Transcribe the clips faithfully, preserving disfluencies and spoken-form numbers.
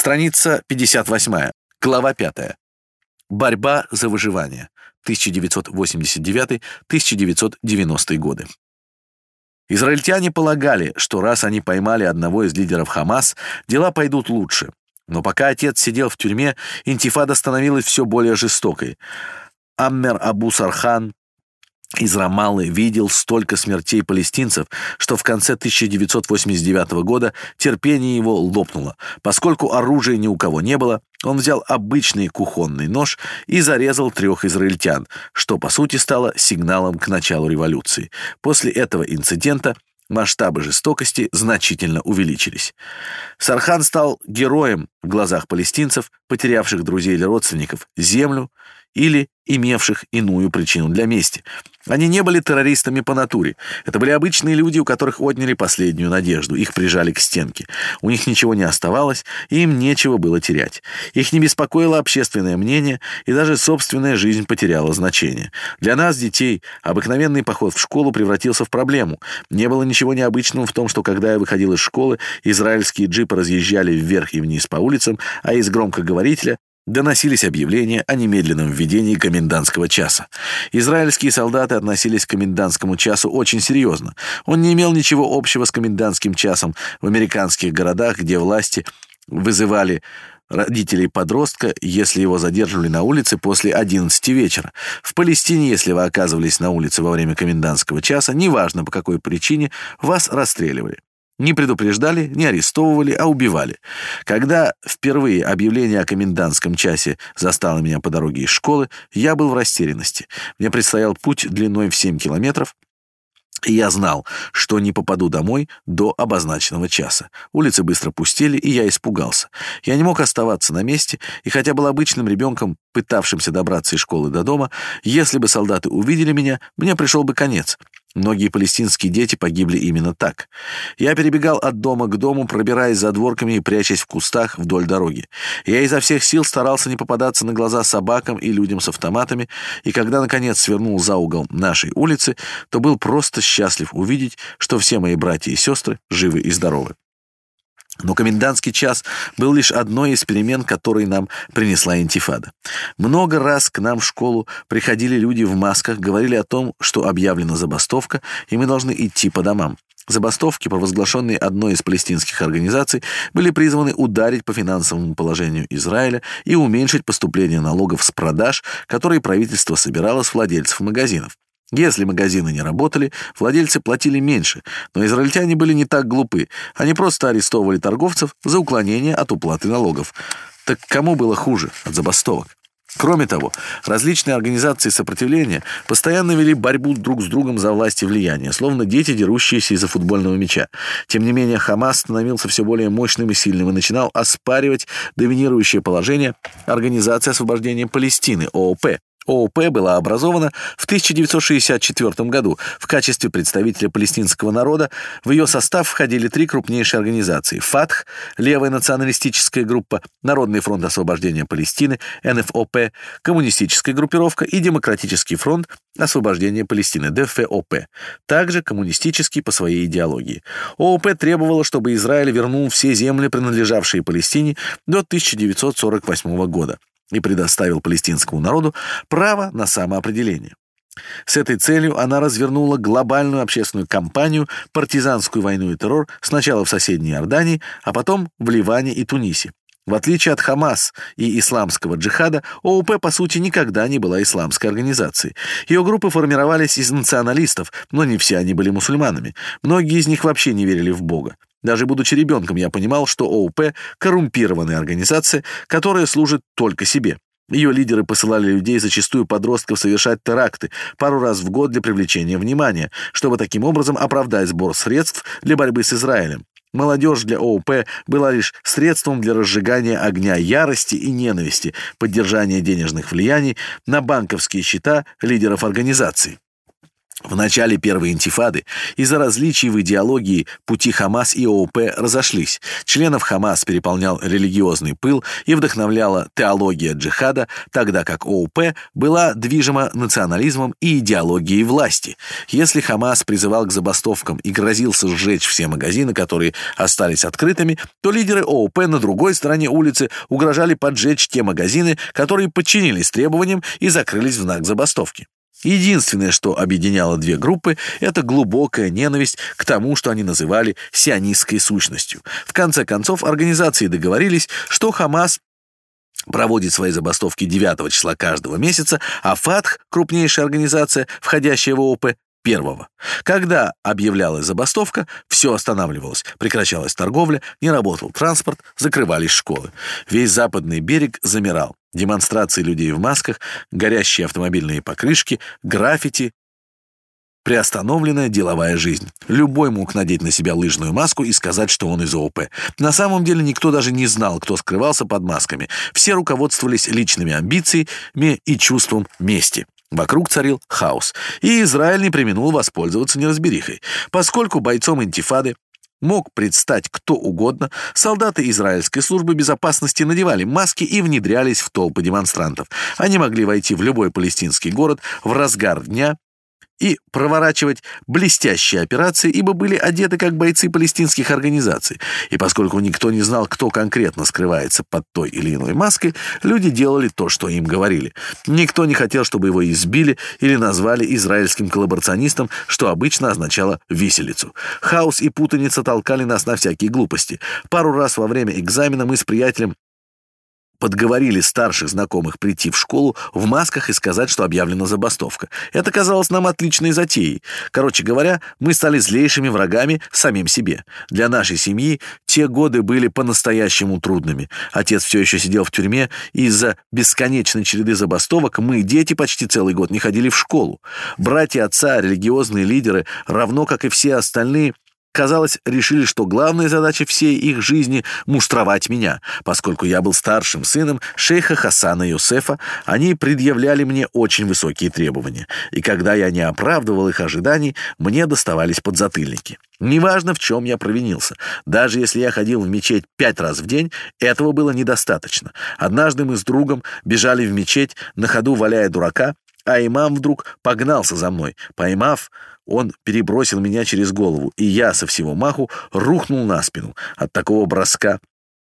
Страница пятьдесят восемь. Глава пятая. Борьба за выживание. тысяча девятьсот восемьдесят девятый — тысяча девятьсот девяностый годы. Израильтяне полагали, что раз они поймали одного из лидеров Хамас, дела пойдут лучше. Но пока отец сидел в тюрьме, интифада становилась все более жестокой. Аммер Абу-Сархан из Рамаллы видел столько смертей палестинцев, что в конце тысяча девятьсот восемьдесят девятого года терпение его лопнуло. Поскольку оружия ни у кого не было, он взял обычный кухонный нож и зарезал трех израильтян, что по сути стало сигналом к началу революции. После этого инцидента масштабы жестокости значительно увеличились. Сархан стал героем в глазах палестинцев, потерявших друзей или родственников, землю или имевших иную причину для мести. Они не были террористами по натуре. Это были обычные люди, у которых отняли последнюю надежду. Их прижали к стенке. У них ничего не оставалось, и им нечего было терять. Их не беспокоило общественное мнение, и даже собственная жизнь потеряла значение. Для нас, детей, обыкновенный поход в школу превратился в проблему. Не было ничего необычного в том, что когда я выходил из школы, израильские джипы разъезжали вверх и вниз по улицам, а из громкоговорителя доносились объявления о немедленном введении комендантского часа. Израильские солдаты относились к комендантскому часу очень серьезно. Он не имел ничего общего с комендантским часом в американских городах, где власти вызывали родителей подростка, если его задерживали на улице после одиннадцати вечера. В Палестине, если вы оказывались на улице во время комендантского часа, неважно по какой причине, вас расстреливали. Не предупреждали, не арестовывали, а убивали. Когда впервые объявление о комендантском часе застало меня по дороге из школы, я был в растерянности. Мне предстоял путь длиной в семь километров, и я знал, что не попаду домой до обозначенного часа. Улицы быстро пустели, и я испугался. Я не мог оставаться на месте, и хотя был обычным ребенком, пытавшимся добраться из школы до дома, если бы солдаты увидели меня, мне пришел бы конец. Многие палестинские дети погибли именно так. Я перебегал от дома к дому, пробираясь задворками и прячась в кустах вдоль дороги. Я изо всех сил старался не попадаться на глаза собакам и людям с автоматами, и когда, наконец, свернул за угол нашей улицы, то был просто счастлив увидеть, что все мои братья и сестры живы и здоровы. Но комендантский час был лишь одной из перемен, которые нам принесла интифада. Много раз к нам в школу приходили люди в масках, говорили о том, что объявлена забастовка, и мы должны идти по домам. Забастовки, провозглашенные одной из палестинских организаций, были призваны ударить по финансовому положению Израиля и уменьшить поступление налогов с продаж, которые правительство собирало с владельцев магазинов. Если магазины не работали, владельцы платили меньше, но израильтяне были не так глупы. Они просто арестовывали торговцев за уклонение от уплаты налогов. Так кому было хуже от забастовок? Кроме того, различные организации сопротивления постоянно вели борьбу друг с другом за власть и влияние, словно дети, дерущиеся из-за футбольного мяча. Тем не менее, Хамас становился все более мощным и сильным и начинал оспаривать доминирующее положение Организации освобождения Палестины, ООП. ООП была образована в тысяча девятьсот шестьдесят четвёртом году. В качестве представителя палестинского народа в ее состав входили три крупнейшие организации: ФАТХ, левая националистическая группа, Народный фронт освобождения Палестины, эн эф о пэ, коммунистическая группировка и Демократический фронт освобождения Палестины, дэ эф о пэ, также коммунистический по своей идеологии. ООП требовала, чтобы Израиль вернул все земли, принадлежавшие Палестине, до тысяча девятьсот сорок восьмого года. И предоставил палестинскому народу право на самоопределение. С этой целью она развернула глобальную общественную кампанию, партизанскую войну и террор сначала в соседней Иордании, а потом в Ливане и Тунисе. В отличие от Хамас и исламского джихада, ООП по сути никогда не была исламской организацией. Ее группы формировались из националистов, но не все они были мусульманами. Многие из них вообще не верили в Бога. Даже будучи ребенком, я понимал, что ООП – коррумпированная организация, которая служит только себе. Ее лидеры посылали людей, зачастую подростков, совершать теракты пару раз в год для привлечения внимания, чтобы таким образом оправдать сбор средств для борьбы с Израилем. Молодежь для ООП была лишь средством для разжигания огня ярости и ненависти, поддержания денежных влияний на банковские счета лидеров организации. В начале первой интифады из-за различий в идеологии пути Хамас и ООП разошлись. Членов Хамас переполнял религиозный пыл и вдохновляла теология джихада, тогда как ООП была движима национализмом и идеологией власти. Если Хамас призывал к забастовкам и грозился сжечь все магазины, которые остались открытыми, то лидеры ООП на другой стороне улицы угрожали поджечь те магазины, которые подчинились требованиям и закрылись в знак забастовки. Единственное, что объединяло две группы, это глубокая ненависть к тому, что они называли сионистской сущностью. В конце концов, организации договорились, что Хамас проводит свои забастовки девятого числа каждого месяца, а Фатх, крупнейшая организация, входящая в ООП, первого. Когда объявлялась забастовка, все останавливалось, прекращалась торговля, не работал транспорт, закрывались школы. Весь западный берег замирал. Демонстрации людей в масках, горящие автомобильные покрышки, граффити, приостановленная деловая жизнь. Любой мог надеть на себя лыжную маску и сказать, что он из ООП. На самом деле никто даже не знал, кто скрывался под масками. Все руководствовались личными амбициями и чувством мести. Вокруг царил хаос, и Израиль не преминул воспользоваться неразберихой. Поскольку бойцом интифады мог предстать кто угодно, солдаты израильской службы безопасности надевали маски и внедрялись в толпы демонстрантов. Они могли войти в любой палестинский город в разгар дня и проворачивать блестящие операции, ибо были одеты как бойцы палестинских организаций. И поскольку никто не знал, кто конкретно скрывается под той или иной маской, люди делали то, что им говорили. Никто не хотел, чтобы его избили или назвали израильским коллаборационистом, что обычно означало виселицу. Хаос и путаница толкали нас на всякие глупости. Пару раз во время экзамена мы с приятелем подговорили старших знакомых прийти в школу в масках и сказать, что объявлена забастовка. Это казалось нам отличной затеей. Короче говоря, мы стали злейшими врагами самим себе. Для нашей семьи те годы были по-настоящему трудными. Отец все еще сидел в тюрьме, и из-за бесконечной череды забастовок мы, дети, почти целый год не ходили в школу. Братья отца, религиозные лидеры, равно как и все остальные, казалось, решили, что главная задача всей их жизни — муштровать меня. Поскольку я был старшим сыном шейха Хасана Йосефа, они предъявляли мне очень высокие требования. И когда я не оправдывал их ожиданий, мне доставались подзатыльники. Неважно, в чем я провинился. Даже если я ходил в мечеть пять раз в день, этого было недостаточно. Однажды мы с другом бежали в мечеть, на ходу валяя дурака, а имам вдруг погнался за мной. Поймав, он перебросил меня через голову, и я со всего маху рухнул на спину. От такого броска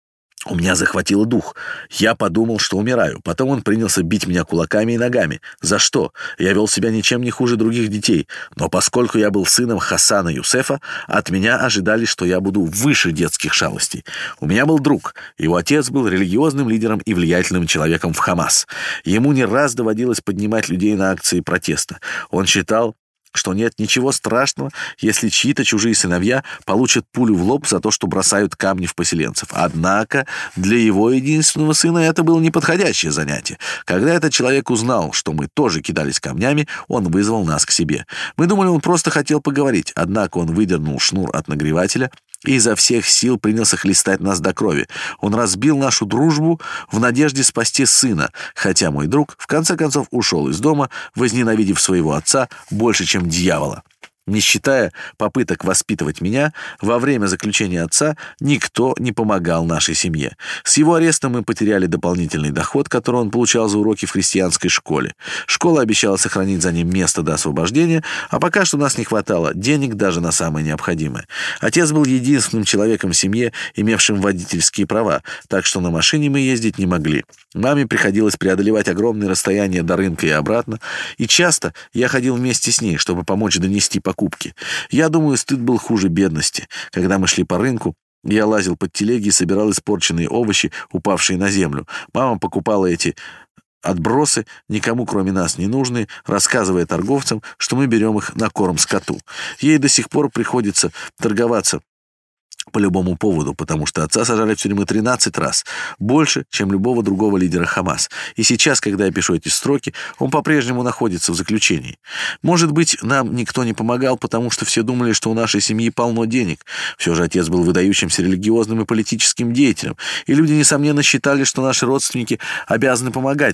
у меня захватило дух. Я подумал, что умираю. Потом он принялся бить меня кулаками и ногами. За что? Я вел себя ничем не хуже других детей. Но поскольку я был сыном Хасана Йосефа, от меня ожидали, что я буду выше детских шалостей. У меня был друг. Его отец был религиозным лидером и влиятельным человеком в Хамас. Ему не раз доводилось поднимать людей на акции протеста. Он считал, что нет ничего страшного, если чьи-то чужие сыновья получат пулю в лоб за то, что бросают камни в поселенцев. Однако для его единственного сына это было неподходящее занятие. Когда этот человек узнал, что мы тоже кидались камнями, он вызвал нас к себе. Мы думали, он просто хотел поговорить, однако он выдернул шнур от нагревателя и изо всех сил принялся хлестать нас до крови. Он разбил нашу дружбу в надежде спасти сына, хотя мой друг в конце концов ушел из дома, возненавидев своего отца больше, чем дьявола. Не считая попыток воспитывать меня, во время заключения отца никто не помогал нашей семье. С его арестом мы потеряли дополнительный доход, который он получал за уроки в христианской школе. Школа обещала сохранить за ним место до освобождения, а пока что у нас не хватало денег даже на самое необходимое. Отец был единственным человеком в семье, имевшим водительские права, так что на машине мы ездить не могли. Маме приходилось преодолевать огромные расстояния до рынка и обратно, и часто я ходил вместе с ней, чтобы помочь донести покупки. Я думаю, стыд был хуже бедности. Когда мы шли по рынку, я лазил под телеги и собирал испорченные овощи, упавшие на землю. Мама покупала эти отбросы, никому кроме нас не нужные, рассказывая торговцам, что мы берем их на корм скоту. Ей до сих пор приходится торговаться по любому поводу, потому что отца сажали в тюрьму тринадцать раз, больше, чем любого другого лидера Хамас. И сейчас, когда я пишу эти строки, он по-прежнему находится в заключении. Может быть, нам никто не помогал, потому что все думали, что у нашей семьи полно денег. Все же отец был выдающимся религиозным и политическим деятелем, и люди, несомненно, считали, что наши родственники обязаны помогать нам.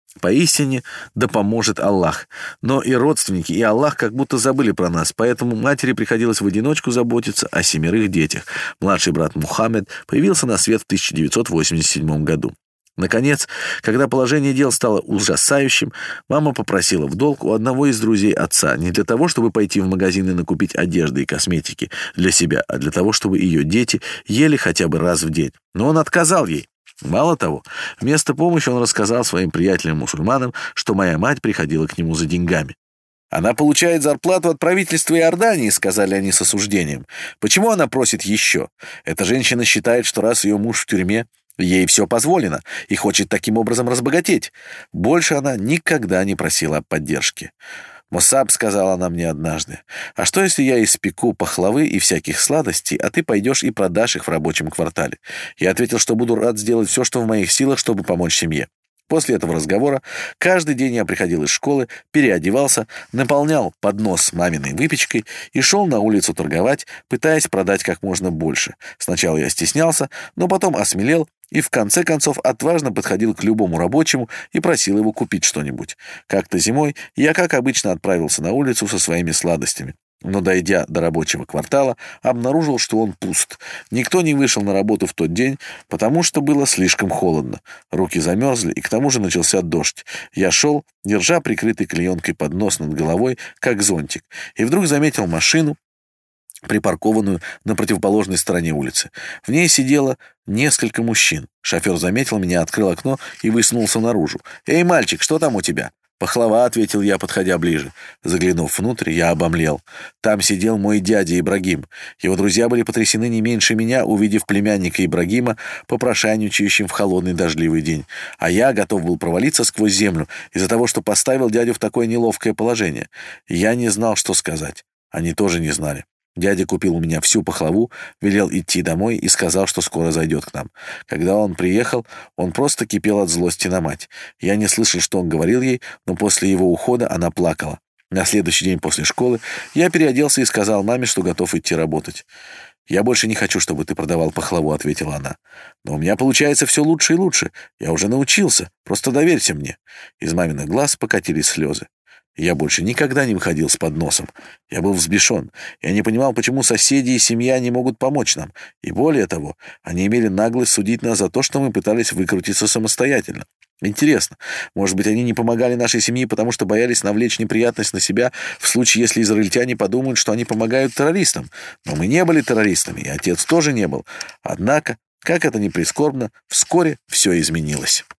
Поистине, да поможет Аллах. Но и родственники, и Аллах как будто забыли про нас, поэтому матери приходилось в одиночку заботиться о семерых детях. Младший брат Мухаммед появился на свет в тысяча девятьсот восемьдесят седьмом году. Наконец, когда положение дел стало ужасающим, мама попросила в долг у одного из друзей отца не для того, чтобы пойти в магазин и накупить одежды и косметики для себя, а для того, чтобы ее дети ели хотя бы раз в день. Но он отказал ей. Мало того, вместо помощи он рассказал своим приятелям-мусульманам, что моя мать приходила к нему за деньгами. «Она получает зарплату от правительства Иордании», — сказали они с осуждением. «Почему она просит еще? Эта женщина считает, что раз ее муж в тюрьме, ей все позволено и хочет таким образом разбогатеть. Больше она никогда не просила о поддержке». «Мусаб», — сказала она мне однажды, «а что, если я испеку пахлавы и всяких сладостей, а ты пойдешь и продашь их в рабочем квартале?» Я ответил, что буду рад сделать все, что в моих силах, чтобы помочь семье. После этого разговора каждый день я приходил из школы, переодевался, наполнял поднос маминой выпечкой и шел на улицу торговать, пытаясь продать как можно больше. Сначала я стеснялся, но потом осмелел и в конце концов отважно подходил к любому рабочему и просил его купить что-нибудь. Как-то зимой я, как обычно, отправился на улицу со своими сладостями. Но, дойдя до рабочего квартала, обнаружил, что он пуст. Никто не вышел на работу в тот день, потому что было слишком холодно. Руки замерзли, и к тому же начался дождь. Я шел, держа прикрытый клеенкой поднос над головой, как зонтик, и вдруг заметил машину, припаркованную на противоположной стороне улицы. В ней сидело несколько мужчин. Шофер заметил меня, открыл окно и высунулся наружу. «Эй, мальчик, что там у тебя?» «Пахлава», — ответил я, подходя ближе. Заглянув внутрь, я обомлел. Там сидел мой дядя Ибрагим. Его друзья были потрясены не меньше меня, увидев племянника Ибрагима, попрошайничающим в холодный дождливый день. А я готов был провалиться сквозь землю из-за того, что поставил дядю в такое неловкое положение. Я не знал, что сказать. Они тоже не знали. Дядя купил у меня всю пахлаву, велел идти домой и сказал, что скоро зайдет к нам. Когда он приехал, он просто кипел от злости на мать. Я не слышал, что он говорил ей, но после его ухода она плакала. На следующий день после школы я переоделся и сказал маме, что готов идти работать. «Я больше не хочу, чтобы ты продавал пахлаву», — ответила она. «Но у меня получается все лучше и лучше. Я уже научился. Просто доверься мне». Из маминых глаз покатились слезы. Я больше никогда не выходил с подносом. Я был взбешен. Я не понимал, почему соседи и семья не могут помочь нам. И более того, они имели наглость судить нас за то, что мы пытались выкрутиться самостоятельно. Интересно, может быть, они не помогали нашей семье, потому что боялись навлечь неприятность на себя в случае, если израильтяне подумают, что они помогают террористам. Но мы не были террористами, и отец тоже не был. Однако, как это ни прискорбно, вскоре все изменилось.